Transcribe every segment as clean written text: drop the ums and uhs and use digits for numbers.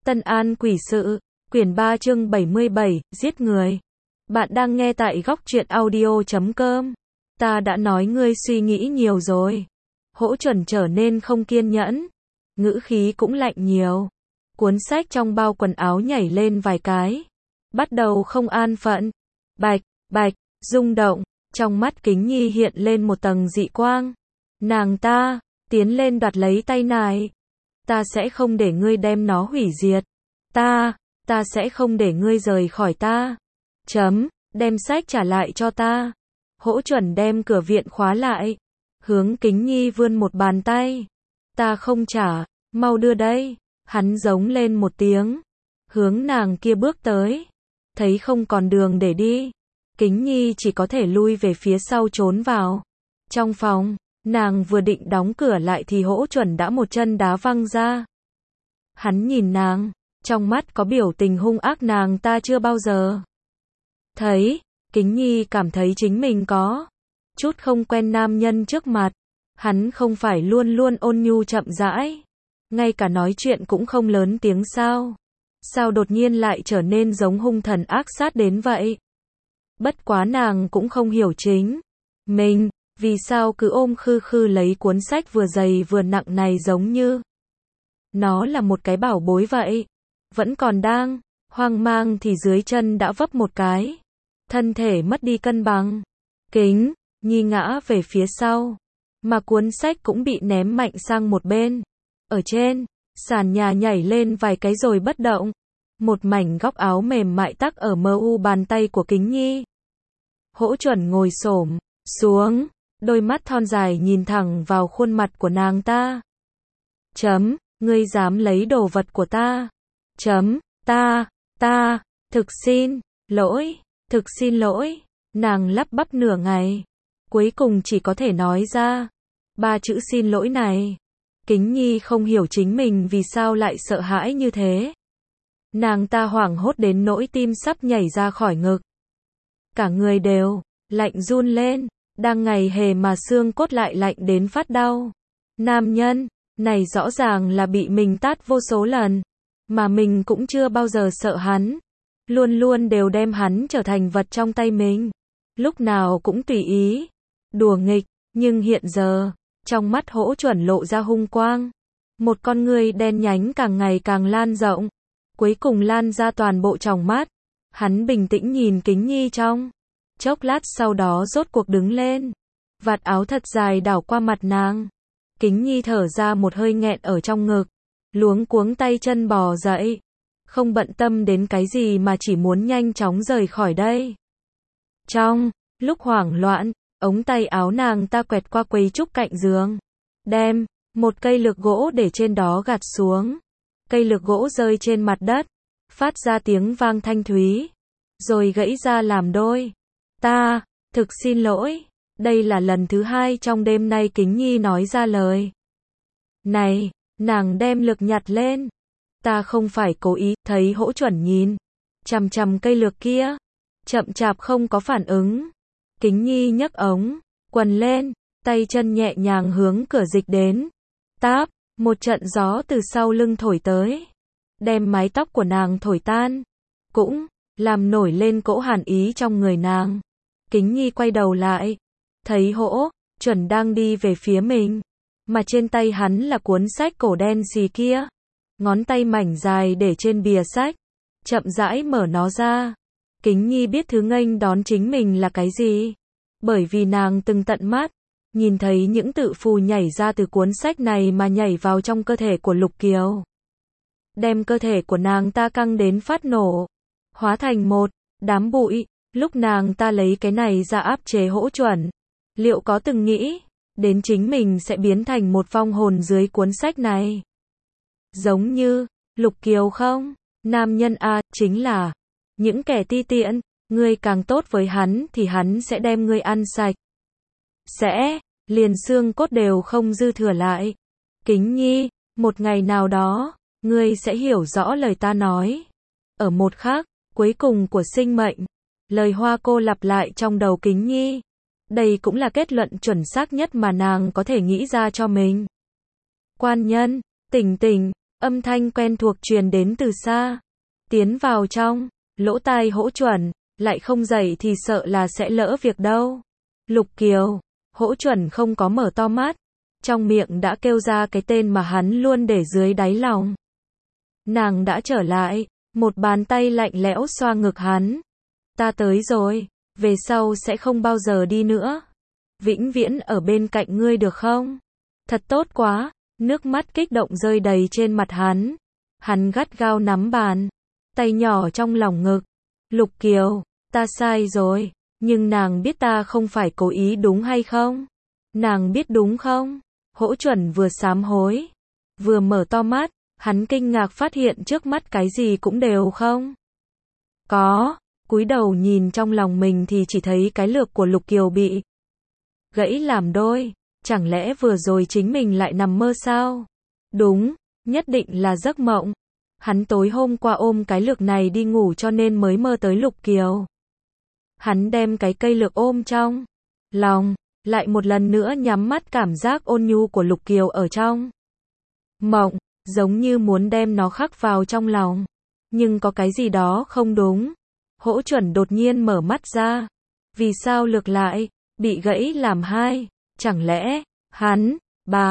Tân An Quỷ Sự, quyển 3 chương 77, giết người. Bạn đang nghe tại góc truyện audio.com. Ta đã nói ngươi suy nghĩ nhiều rồi. Hỗ Chuẩn trở nên không kiên nhẫn. Ngữ khí cũng lạnh nhiều. Cuốn sách trong bao quần áo nhảy lên vài cái. Bắt đầu không an phận. Bạch, bạch, rung động. Trong mắt Kính Nhi hiện lên một tầng dị quang. Nàng ta, tiến lên đoạt lấy tay nải. Ta sẽ không để ngươi đem nó hủy diệt. Ta sẽ không để ngươi rời khỏi ta. Đem sách trả lại cho ta. Hỗ Chuẩn đem cửa viện khóa lại. Hướng Kính Nhi vươn một bàn tay. Ta không trả, mau đưa đây. Hắn giống lên một tiếng. Hướng nàng kia bước tới. Thấy không còn đường để đi. Kính Nhi chỉ có thể lui về phía sau trốn vào. Trong phòng, nàng vừa định đóng cửa lại thì Hỗ Chuẩn đã một chân đá văng ra. Hắn nhìn nàng, trong mắt có biểu tình hung ác nàng ta chưa bao giờ thấy. Kính Nhi cảm thấy chính mình có chút không quen nam nhân trước mặt. Hắn không phải luôn luôn ôn nhu chậm rãi, ngay cả nói chuyện cũng không lớn tiếng sao? Sao đột nhiên lại trở nên giống hung thần ác sát đến vậy? Bất quá nàng cũng không hiểu chính mình vì sao cứ ôm khư khư lấy cuốn sách vừa dày vừa nặng này giống như nó là một cái bảo bối vậy. Vẫn còn đang hoang mang thì dưới chân đã vấp một cái. Thân thể mất đi cân bằng. Kính Nhi ngã về phía sau. Mà cuốn sách cũng bị ném mạnh sang một bên. Ở trên sàn nhà nhảy lên vài cái rồi bất động. Một mảnh góc áo mềm mại tắc ở mu bàn tay của Kính Nhi. Hỗ Chuẩn ngồi xổm xuống. Đôi mắt thon dài nhìn thẳng vào khuôn mặt của nàng ta. Ngươi dám lấy đồ vật của ta? Ta, thực xin lỗi. Nàng lắp bắp nửa ngày. Cuối cùng chỉ có thể nói ra 3 chữ xin lỗi này. Kính Nhi không hiểu chính mình vì sao lại sợ hãi như thế. Nàng ta hoảng hốt đến nỗi tim sắp nhảy ra khỏi ngực. Cả người đều lạnh run lên. Đang ngày hè mà xương cốt lại lạnh đến phát đau. Nam nhân này rõ ràng là bị mình tát vô số lần. Mà mình cũng chưa bao giờ sợ hắn. Luôn luôn đều đem hắn trở thành vật trong tay mình. Lúc nào cũng tùy ý đùa nghịch. Nhưng hiện giờ, trong mắt Hỗ Chuẩn lộ ra hung quang. Một con ngươi đen nhánh càng ngày càng lan rộng. Cuối cùng lan ra toàn bộ tròng mắt. Hắn bình tĩnh nhìn Kính Nhi trong chốc lát, sau đó rốt cuộc đứng lên. Vạt áo thật dài đảo qua mặt nàng. Kính Nhi thở ra một hơi nghẹn ở trong ngực. Luống cuống tay chân bò dậy. Không bận tâm đến cái gì mà chỉ muốn nhanh chóng rời khỏi đây. Trong lúc hoảng loạn, ống tay áo nàng ta quẹt qua quầy trúc cạnh giường. Đem một cây lược gỗ để trên đó gạt xuống. Cây lược gỗ rơi trên mặt đất. Phát ra tiếng vang thanh thúy. Rồi gãy ra làm đôi. Ta, thực xin lỗi. Đây là lần thứ 2 trong đêm nay Kính Nhi nói ra lời này. Nàng đem lược nhặt lên. Ta không phải cố ý. Thấy Hỗ Chuẩn nhìn chằm chằm cây lược kia, chậm chạp không có phản ứng. Kính Nhi nhấc ống quần lên, tay chân nhẹ nhàng hướng cửa dịch đến. Táp, một trận gió từ sau lưng thổi tới, đem mái tóc của nàng thổi tan, cũng làm nổi lên cỗ hàn ý trong người nàng. Kính Nhi quay đầu lại, thấy Hỗ Chuẩn đang đi về phía mình, mà trên tay hắn là cuốn sách cổ đen xì kia. Ngón tay mảnh dài để trên bìa sách, chậm rãi mở nó ra. Kính Nhi biết thứ nghênh đón chính mình là cái gì, bởi vì nàng từng tận mắt nhìn thấy những tự phù nhảy ra từ cuốn sách này mà nhảy vào trong cơ thể của Lục Kiều, đem cơ thể của nàng ta căng đến phát nổ, hóa thành một đám bụi. Lúc nàng ta lấy cái này ra áp chế Hỗ Chuẩn, liệu có từng nghĩ đến chính mình sẽ biến thành một vong hồn dưới cuốn sách này? Giống như Lục Kiều không? Nam nhân a, chính là những kẻ ti tiện. Ngươi càng tốt với hắn thì hắn sẽ đem ngươi ăn sạch. Liền xương cốt đều không dư thừa lại. Kính Nhi, một ngày nào đó, ngươi sẽ hiểu rõ lời ta nói. Ở một khắc cuối cùng của sinh mệnh. Lời Hoa Cô lặp lại trong đầu Kính Nhi. Đây cũng là kết luận chuẩn xác nhất mà nàng có thể nghĩ ra cho mình. Quan nhân, tỉnh tỉnh, Âm thanh quen thuộc truyền đến từ xa. Tiến vào trong, lỗ tai Hỗ Chuẩn, lại không dậy thì sợ là sẽ lỡ việc đâu. Lục Kiều, Hỗ Chuẩn không có mở to mắt, trong miệng đã kêu ra cái tên mà hắn luôn để dưới đáy lòng. Nàng đã trở lại, một bàn tay lạnh lẽo xoa ngực hắn. Ta tới rồi, về sau sẽ không bao giờ đi nữa. Vĩnh viễn ở bên cạnh ngươi được không? Thật tốt quá, nước mắt kích động rơi đầy trên mặt hắn. Hắn gắt gao nắm bàn, tay nhỏ trong lòng ngực. Lục Kiều, ta sai rồi, nhưng nàng biết ta không phải cố ý đúng hay không? Nàng biết đúng không? Hỗ Chuẩn vừa sám hối, vừa mở to mắt, hắn kinh ngạc phát hiện trước mắt cái gì cũng đều không có, cúi đầu nhìn trong lòng mình thì chỉ thấy cái lược của Lục Kiều bị gãy làm đôi, chẳng lẽ vừa rồi chính mình lại nằm mơ sao? Đúng, nhất định là giấc mộng. Hắn tối hôm qua ôm cái lược này đi ngủ cho nên mới mơ tới Lục Kiều. Hắn đem cái cây lược ôm trong lòng, lại một lần nữa nhắm mắt cảm giác ôn nhu của Lục Kiều ở trong mộng, giống như muốn đem nó khắc vào trong lòng. Nhưng có cái gì đó không đúng. Hỗ Chuẩn đột nhiên mở mắt ra. Vì sao lược lại bị gãy làm hai? Chẳng lẽ hắn,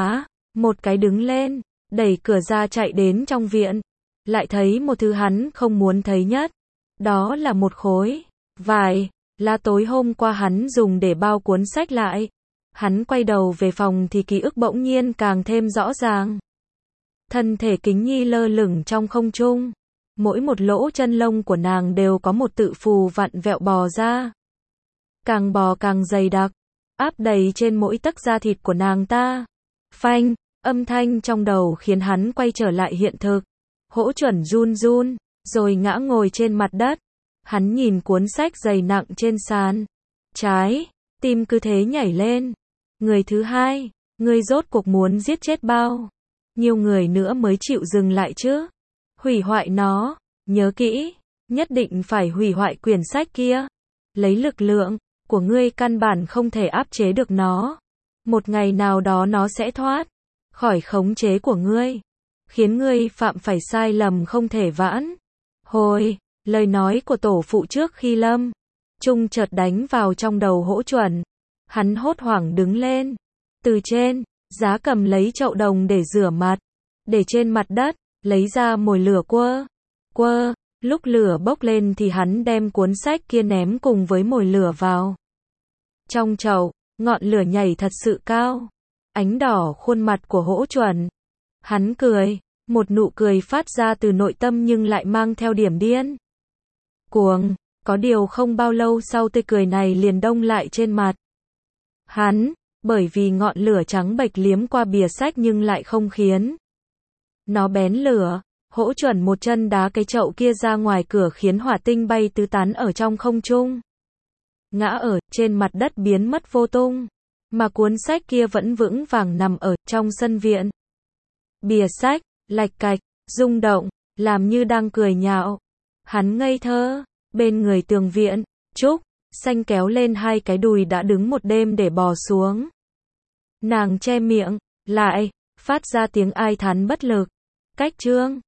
một cái đứng lên, đẩy cửa ra chạy đến trong viện, lại thấy một thứ hắn không muốn thấy nhất. Đó là một khối vải, là tối hôm qua hắn dùng để bao cuốn sách lại. Hắn quay đầu về phòng thì ký ức bỗng nhiên càng thêm rõ ràng. Thân thể Kính Nhi lơ lửng trong không trung. Mỗi một lỗ chân lông của nàng đều có một tự phù vặn vẹo bò ra. Càng bò càng dày đặc, áp đầy trên mỗi tấc da thịt của nàng ta. Phanh, âm thanh trong đầu khiến hắn quay trở lại hiện thực. Hỗ Chuẩn run run, rồi ngã ngồi trên mặt đất. Hắn nhìn cuốn sách dày nặng trên sàn. Trái, tim cứ thế nhảy lên. Người thứ hai, ngươi rốt cuộc muốn giết chết bao nhiêu người nữa mới chịu dừng lại chứ? Hủy hoại nó, nhớ kỹ, nhất định phải hủy hoại quyển sách kia. Lấy lực lượng của ngươi căn bản không thể áp chế được nó. Một ngày nào đó nó sẽ thoát khỏi khống chế của ngươi, khiến ngươi phạm phải sai lầm không thể vãn hồi. Lời nói của tổ phụ trước khi lâm chung chợt đánh vào trong đầu Hỗ Chuẩn. Hắn hốt hoảng đứng lên, từ trên giá cầm lấy chậu đồng để rửa mặt, để trên mặt đất, lấy ra mồi lửa quơ. Lúc lửa bốc lên thì hắn đem cuốn sách kia ném cùng với mồi lửa vào trong chậu. Ngọn lửa nhảy thật sự cao, ánh đỏ khuôn mặt của Hỗ Chuẩn. Hắn cười, một nụ cười phát ra từ nội tâm nhưng lại mang theo điểm điên cuồng. Có điều không bao lâu sau tươi cười này liền đông lại trên mặt hắn, bởi vì ngọn lửa trắng bệch liếm qua bìa sách nhưng lại không khiến nó bén lửa. Hỗ Chuẩn một chân đá cái chậu kia ra ngoài cửa khiến hỏa tinh bay tứ tán ở trong không trung, ngã ở trên mặt đất biến mất vô tung, mà cuốn sách kia vẫn vững vàng nằm ở trong sân viện. Bìa sách lạch cạch rung động, làm như đang cười nhạo. Hắn ngây thơ, bên người tường viện, Trúc Xanh kéo lên hai cái đùi đã đứng một đêm để bò xuống. Nàng che miệng lại, phát ra tiếng ai thán bất lực. Cách chương